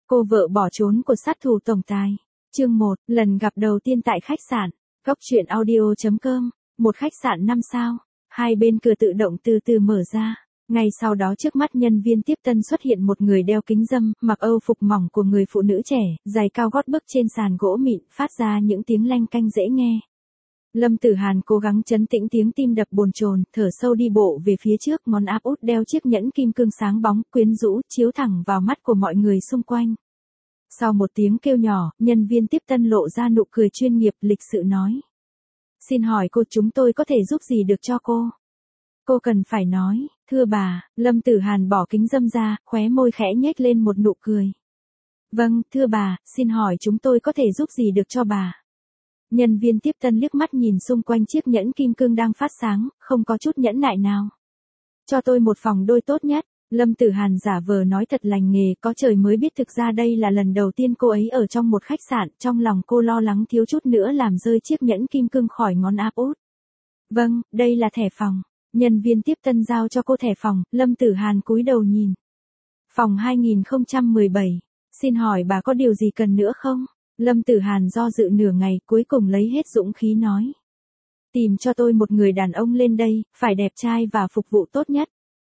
Cô vợ bỏ trốn của sát thủ tổng tài. Chương 1, lần gặp đầu tiên tại khách sạn. Góc truyện audio.com, một khách sạn 5 sao. Hai bên cửa tự động từ từ mở ra. Ngay sau đó trước mắt nhân viên tiếp tân xuất hiện một người đeo kính râm, mặc âu phục mỏng của người phụ nữ trẻ, giày cao gót bước trên sàn gỗ mịn, phát ra những tiếng leng canh dễ nghe. Lâm Tử Hàn cố gắng trấn tĩnh tiếng tim đập bồn chồn, thở sâu đi bộ về phía trước, ngón áp út đeo chiếc nhẫn kim cương sáng bóng, quyến rũ, chiếu thẳng vào mắt của mọi người xung quanh. Sau một tiếng kêu nhỏ, nhân viên tiếp tân lộ ra nụ cười chuyên nghiệp, lịch sự nói. Xin hỏi cô, chúng tôi có thể giúp gì được cho cô? Cô cần phải nói, thưa bà. Lâm Tử Hàn bỏ kính râm ra, khóe môi khẽ nhếch lên một nụ cười. Vâng, thưa bà, xin hỏi chúng tôi có thể giúp gì được cho bà? Nhân viên tiếp tân liếc mắt nhìn xung quanh chiếc nhẫn kim cương đang phát sáng, không có chút nhẫn nại nào. Cho tôi một phòng đôi tốt nhất. Lâm Tử Hàn giả vờ nói thật lành nghề, có trời mới biết thực ra đây là lần đầu tiên cô ấy ở trong một khách sạn, trong lòng cô lo lắng thiếu chút nữa làm rơi chiếc nhẫn kim cương khỏi ngón áp út. Vâng, đây là thẻ phòng. Nhân viên tiếp tân giao cho cô thẻ phòng, Lâm Tử Hàn cúi đầu nhìn. Phòng 2017. Xin hỏi bà có điều gì cần nữa không? Lâm Tử Hàn do dự nửa ngày, cuối cùng lấy hết dũng khí nói. Tìm cho tôi một người đàn ông lên đây, phải đẹp trai và phục vụ tốt nhất.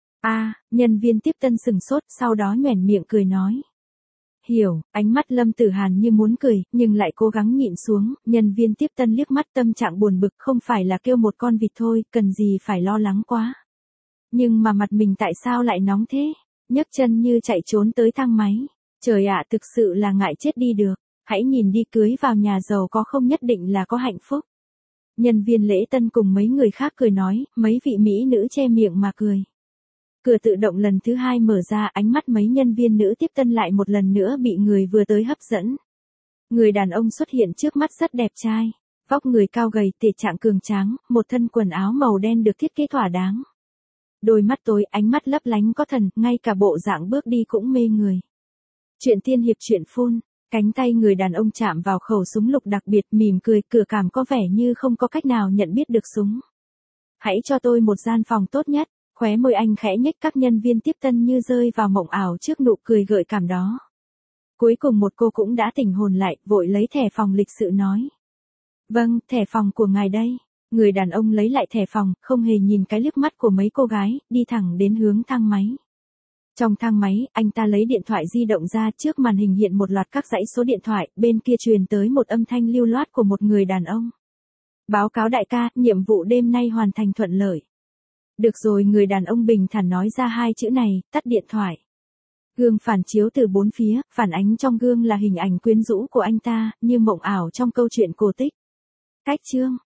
Nhân viên tiếp tân sừng sốt, sau đó nhoẻn miệng cười nói. Hiểu, ánh mắt Lâm Tử Hàn như muốn cười, nhưng lại cố gắng nhịn xuống, nhân viên tiếp tân liếc mắt tâm trạng buồn bực, không phải là kêu một con vịt thôi, cần gì phải lo lắng quá. Nhưng mà mặt mình tại sao lại nóng thế? Nhấc chân như chạy trốn tới thang máy. Trời ạ, thực sự là ngại chết đi được. Hãy nhìn đi, cưới vào nhà giàu có không nhất định là có hạnh phúc. Nhân viên lễ tân cùng mấy người khác cười nói, mấy vị mỹ nữ che miệng mà cười. Cửa tự động lần thứ hai mở ra, ánh mắt mấy nhân viên nữ tiếp tân lại một lần nữa bị người vừa tới hấp dẫn. Người đàn ông xuất hiện trước mắt rất đẹp trai. Vóc người cao gầy, thể trạng cường tráng, một thân quần áo màu đen được thiết kế thỏa đáng. Đôi mắt tối, ánh mắt lấp lánh có thần, ngay cả bộ dạng bước đi cũng mê người. Chuyện tiên hiệp truyện phun. Cánh tay người đàn ông chạm vào khẩu súng lục đặc biệt, mỉm cười, cửa cảm có vẻ như không có cách nào nhận biết được súng. Hãy cho tôi một gian phòng tốt nhất. Khóe môi anh khẽ nhếch, các nhân viên tiếp tân như rơi vào mộng ảo trước nụ cười gợi cảm đó. Cuối cùng một cô cũng đã tỉnh hồn lại, vội lấy thẻ phòng lịch sự nói. Vâng, thẻ phòng của ngài đây. Người đàn ông lấy lại thẻ phòng, không hề nhìn cái liếc mắt của mấy cô gái, đi thẳng đến hướng thang máy. Trong thang máy, anh ta lấy điện thoại di động ra, trước màn hình hiện một loạt các dãy số điện thoại, bên kia truyền tới một âm thanh lưu loát của một người đàn ông. Báo cáo đại ca, nhiệm vụ đêm nay hoàn thành thuận lợi. Được rồi, người đàn ông bình thản nói ra hai chữ này, tắt điện thoại. Gương phản chiếu từ bốn phía, phản ánh trong gương là hình ảnh quyến rũ của anh ta, như mộng ảo trong câu chuyện cổ tích. Cách chương.